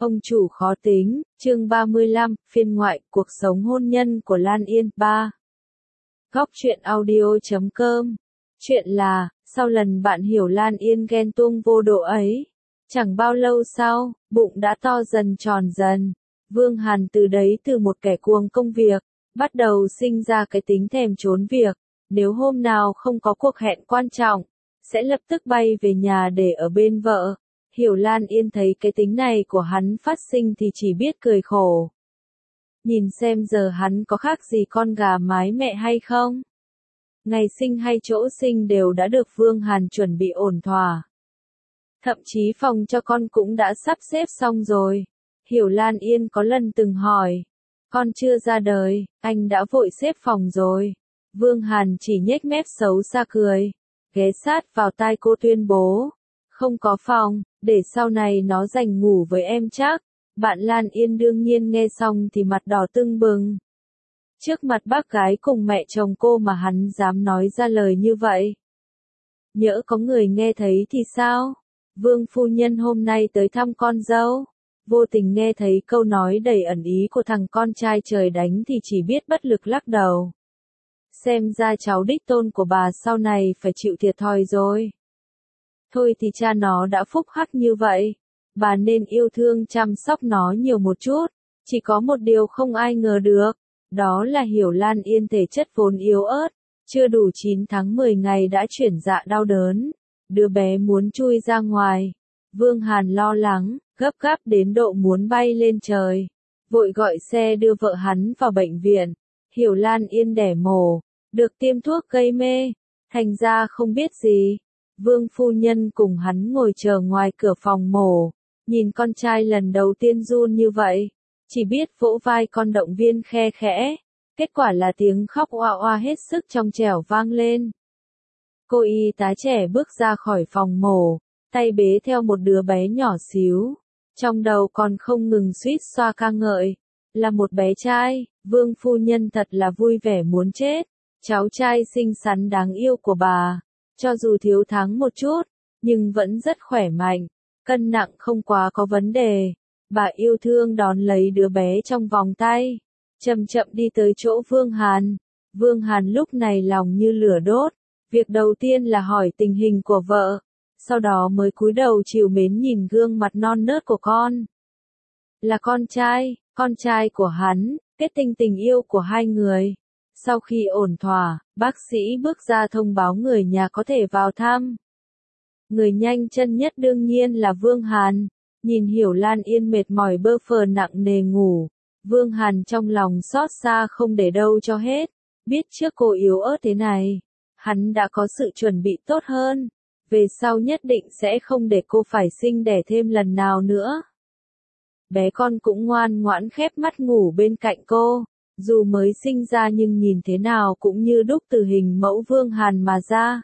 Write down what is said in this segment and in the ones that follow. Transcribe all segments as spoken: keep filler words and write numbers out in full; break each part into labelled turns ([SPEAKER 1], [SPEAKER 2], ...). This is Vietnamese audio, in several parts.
[SPEAKER 1] Ông chủ khó tính, chương ba mươi lăm, phiên ngoại, cuộc sống hôn nhân của Lan Yên, ba. Góc truyện audio chấm com. Chuyện là, sau lần bạn hiểu Lan Yên ghen tuông vô độ ấy, chẳng bao lâu sau, bụng đã to dần tròn dần. Vương Hàn từ đấy từ một kẻ cuồng công việc, bắt đầu sinh ra cái tính thèm trốn việc, nếu hôm nào không có cuộc hẹn quan trọng, sẽ lập tức bay về nhà để ở bên vợ. Hiểu Lan Yên thấy cái tính này của hắn phát sinh thì chỉ biết cười khổ. Nhìn xem giờ hắn có khác gì con gà mái mẹ hay không? Ngày sinh hay chỗ sinh đều đã được Vương Hàn chuẩn bị ổn thỏa. Thậm chí phòng cho con cũng đã sắp xếp xong rồi. Hiểu Lan Yên có lần từng hỏi, con chưa ra đời, anh đã vội xếp phòng rồi. Vương Hàn chỉ nhếch mép xấu xa cười, ghé sát vào tai cô tuyên bố, không có phòng, để sau này nó dành ngủ với em chắc. Bạn Lan Yên đương nhiên nghe xong thì mặt đỏ tưng bừng. Trước mặt bác gái cùng mẹ chồng cô mà hắn dám nói ra lời như vậy. Nhỡ có người nghe thấy thì sao? Vương phu nhân hôm nay tới thăm con dâu, vô tình nghe thấy câu nói đầy ẩn ý của thằng con trai trời đánh thì chỉ biết bất lực lắc đầu. Xem ra cháu đích tôn của bà sau này phải chịu thiệt thòi rồi. Thôi thì cha nó đã phúc hắc như vậy, bà nên yêu thương chăm sóc nó nhiều một chút. Chỉ có một điều không ai ngờ được, đó là Hiểu Lan Yên thể chất vốn yếu ớt, chưa đủ chín tháng mười ngày đã chuyển dạ đau đớn, đứa bé muốn chui ra ngoài. Vương Hàn lo lắng, gấp gáp đến độ muốn bay lên trời, vội gọi xe đưa vợ hắn vào bệnh viện. Hiểu Lan Yên đẻ mổ, được tiêm thuốc gây mê, thành ra không biết gì. Vương phu nhân cùng hắn ngồi chờ ngoài cửa phòng mổ, nhìn con trai lần đầu tiên run như vậy, chỉ biết vỗ vai con động viên khe khẽ. Kết quả là tiếng khóc oa oa hết sức trong trẻo vang lên. Cô y tá trẻ bước ra khỏi phòng mổ, tay bế theo một đứa bé nhỏ xíu, trong đầu còn không ngừng suýt xoa ca ngợi, là một bé trai. Vương phu nhân thật là vui vẻ muốn chết, cháu trai xinh xắn đáng yêu của bà, cho dù thiếu thắng một chút, nhưng vẫn rất khỏe mạnh, cân nặng không quá có vấn đề. Bà yêu thương đón lấy đứa bé trong vòng tay, chậm chậm đi tới chỗ Vương Hàn. Vương Hàn lúc này lòng như lửa đốt, việc đầu tiên là hỏi tình hình của vợ, sau đó mới cúi đầu trìu mến nhìn gương mặt non nớt của con. Là con trai, con trai của hắn, kết tinh tình yêu của hai người. Sau khi ổn thỏa, bác sĩ bước ra thông báo người nhà có thể vào thăm. Người nhanh chân nhất đương nhiên là Vương Hàn. Nhìn Hiểu Lan Yên mệt mỏi bơ phờ nặng nề ngủ, Vương Hàn trong lòng xót xa không để đâu cho hết. Biết trước cô yếu ớt thế này, hắn đã có sự chuẩn bị tốt hơn, về sau nhất định sẽ không để cô phải sinh đẻ thêm lần nào nữa. Bé con cũng ngoan ngoãn khép mắt ngủ bên cạnh cô, dù mới sinh ra nhưng nhìn thế nào cũng như đúc từ hình mẫu Vương Hàn mà ra.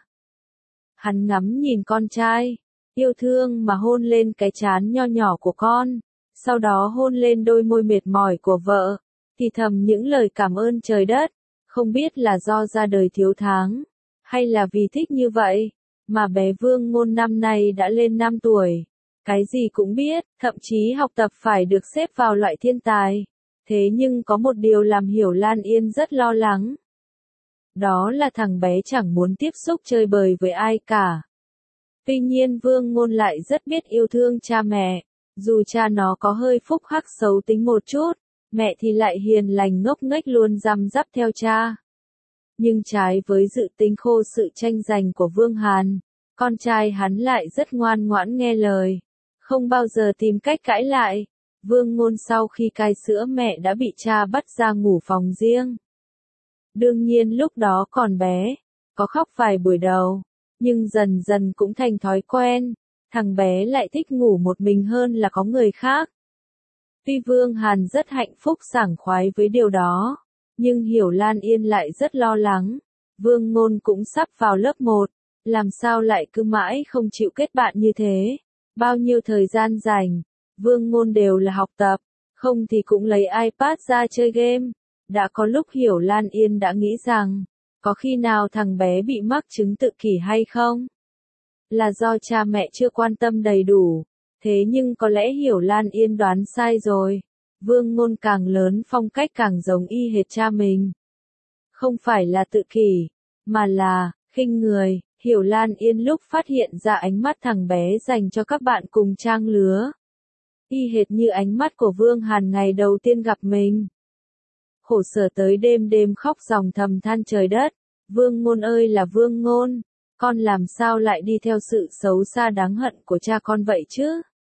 [SPEAKER 1] Hắn ngắm nhìn con trai, yêu thương mà hôn lên cái trán nho nhỏ của con, sau đó hôn lên đôi môi mệt mỏi của vợ, thì thầm những lời cảm ơn trời đất. Không biết là do ra đời thiếu tháng, hay là vì thích như vậy, mà bé Vương Ngôn năm nay đã lên năm tuổi, cái gì cũng biết, thậm chí học tập phải được xếp vào loại thiên tài. Thế nhưng có một điều làm Hiểu Lan Yên rất lo lắng. Đó là thằng bé chẳng muốn tiếp xúc chơi bời với ai cả. Tuy nhiên Vương Ngôn lại rất biết yêu thương cha mẹ, dù cha nó có hơi phúc hắc xấu tính một chút, mẹ thì lại hiền lành ngốc nghếch luôn răm rắp theo cha. Nhưng trái với dự tính khô sự tranh giành của Vương Hàn, con trai hắn lại rất ngoan ngoãn nghe lời, không bao giờ tìm cách cãi lại. Vương Ngôn sau khi cai sữa mẹ đã bị cha bắt ra ngủ phòng riêng. Đương nhiên lúc đó còn bé, có khóc vài buổi đầu, nhưng dần dần cũng thành thói quen, thằng bé lại thích ngủ một mình hơn là có người khác. Tuy Vương Hàn rất hạnh phúc sảng khoái với điều đó, nhưng Hiểu Lan Yên lại rất lo lắng. Vương Ngôn cũng sắp vào lớp một, làm sao lại cứ mãi không chịu kết bạn như thế. Bao nhiêu thời gian rảnh, Vương Ngôn đều là học tập, không thì cũng lấy iPad ra chơi game. Đã có lúc Hiểu Lan Yên đã nghĩ rằng, có khi nào thằng bé bị mắc chứng tự kỷ hay không? Là do cha mẹ chưa quan tâm đầy đủ, Thế nhưng có lẽ Hiểu Lan Yên đoán sai rồi. Vương Ngôn càng lớn phong cách càng giống y hệt cha mình. Không phải là tự kỷ, mà là khinh người. Hiểu Lan Yên lúc phát hiện ra ánh mắt thằng bé dành cho các bạn cùng trang lứa. Y hệt như ánh mắt của Vương Hàn ngày đầu tiên gặp mình. Khổ sở tới đêm đêm khóc ròng thầm than trời đất. Vương Ngôn ơi là Vương Ngôn, con làm sao lại đi theo sự xấu xa đáng hận của cha con vậy chứ?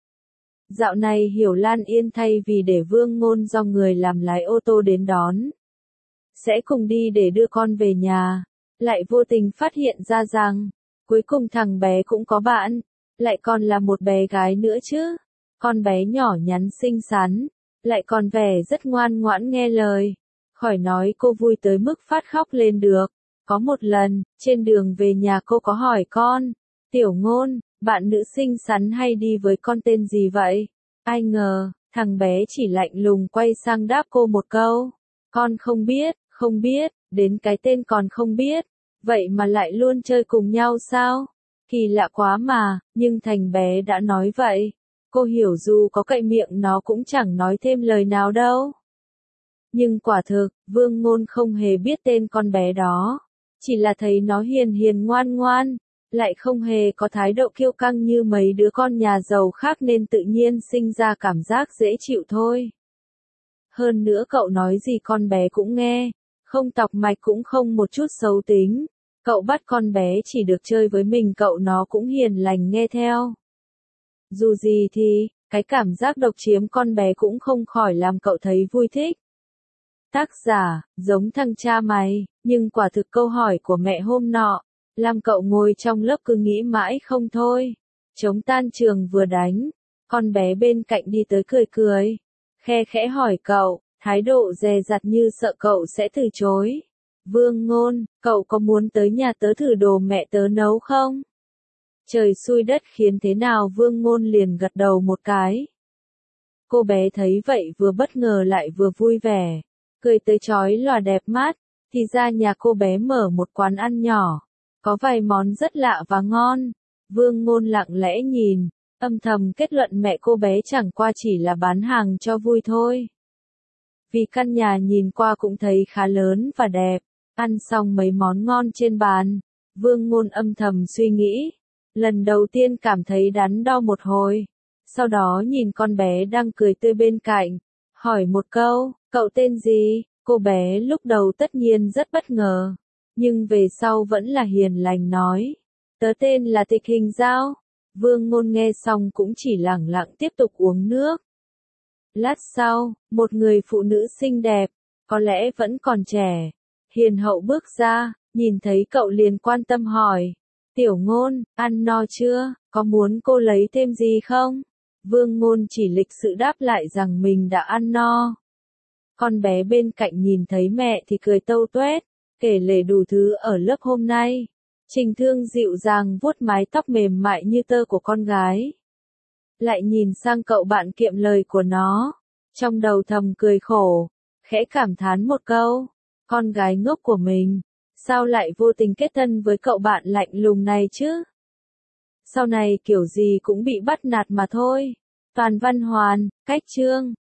[SPEAKER 1] Dạo này Hiểu Lan Yên thay vì để Vương Ngôn do người làm lái ô tô đến đón, sẽ cùng đi để đưa con về nhà, lại vô tình phát hiện ra rằng, cuối cùng thằng bé cũng có bạn, lại còn là một bé gái nữa chứ. Con bé nhỏ nhắn xinh xắn, lại còn vẻ rất ngoan ngoãn nghe lời. Khỏi nói cô vui tới mức phát khóc lên được. Có một lần, trên đường về nhà cô có hỏi con, Tiểu Ngôn, bạn nữ xinh xắn hay đi với con tên gì vậy? Ai ngờ, thằng bé chỉ lạnh lùng quay sang đáp cô một câu, con không biết, không biết, đến cái tên còn không biết, vậy mà lại luôn chơi cùng nhau sao? Kỳ lạ quá mà, nhưng thằng bé đã nói vậy. Cô hiểu dù có cậy miệng nó cũng chẳng nói thêm lời nào đâu. Nhưng quả thực, Vương Ngôn không hề biết tên con bé đó. Chỉ là thấy nó hiền hiền ngoan ngoan, lại không hề có thái độ kiêu căng như mấy đứa con nhà giàu khác nên tự nhiên sinh ra cảm giác dễ chịu thôi. Hơn nữa cậu nói gì con bé cũng nghe, không tọc mạch cũng không một chút xấu tính. Cậu bắt con bé chỉ được chơi với mình cậu nó cũng hiền lành nghe theo. Dù gì thì, cái cảm giác độc chiếm con bé cũng không khỏi làm cậu thấy vui thích. Tác giả, giống thằng cha mày, nhưng quả thực câu hỏi của mẹ hôm nọ, làm cậu ngồi trong lớp cứ nghĩ mãi không thôi. Chống tan trường vừa đánh, con bé bên cạnh đi tới cười cười, khe khẽ hỏi cậu, thái độ dè dặt như sợ cậu sẽ từ chối. Vương Ngôn, cậu có muốn tới nhà tớ thử đồ mẹ tớ nấu không? Trời xui đất khiến thế nào Vương Ngôn liền gật đầu một cái. Cô bé thấy vậy vừa bất ngờ lại vừa vui vẻ, cười tới chói lòa đẹp mắt, thì ra nhà cô bé mở một quán ăn nhỏ, có vài món rất lạ và ngon. Vương Ngôn lặng lẽ nhìn, âm thầm kết luận mẹ cô bé chẳng qua chỉ là bán hàng cho vui thôi. Vì căn nhà nhìn qua cũng thấy khá lớn và đẹp, ăn xong mấy món ngon trên bàn, Vương Ngôn âm thầm suy nghĩ. Lần đầu tiên cảm thấy đắn đo một hồi, sau đó nhìn con bé đang cười tươi bên cạnh, hỏi một câu, cậu tên gì? Cô bé lúc đầu tất nhiên rất bất ngờ, nhưng về sau vẫn là hiền lành nói, tớ tên là Tịch Hình Giao. Vương Ngôn nghe xong cũng chỉ lẳng lặng tiếp tục uống nước. Lát sau, một người phụ nữ xinh đẹp, có lẽ vẫn còn trẻ, hiền hậu bước ra, nhìn thấy cậu liền quan tâm hỏi, Tiểu Ngôn, ăn no chưa, có muốn cô lấy thêm gì không? Vương Ngôn chỉ lịch sự đáp lại rằng mình đã ăn no. Con bé bên cạnh nhìn thấy mẹ thì cười tâu tuét, kể lể đủ thứ ở lớp hôm nay. Trình Thương dịu dàng vuốt mái tóc mềm mại như tơ của con gái. Lại nhìn sang cậu bạn kiệm lời của nó, trong đầu thầm cười khổ, khẽ cảm thán một câu, con gái ngốc của mình, sao lại vô tình kết thân với cậu bạn lạnh lùng này chứ? Sau này kiểu gì cũng bị bắt nạt mà thôi. Toàn Văn Hoàn, Cách Chương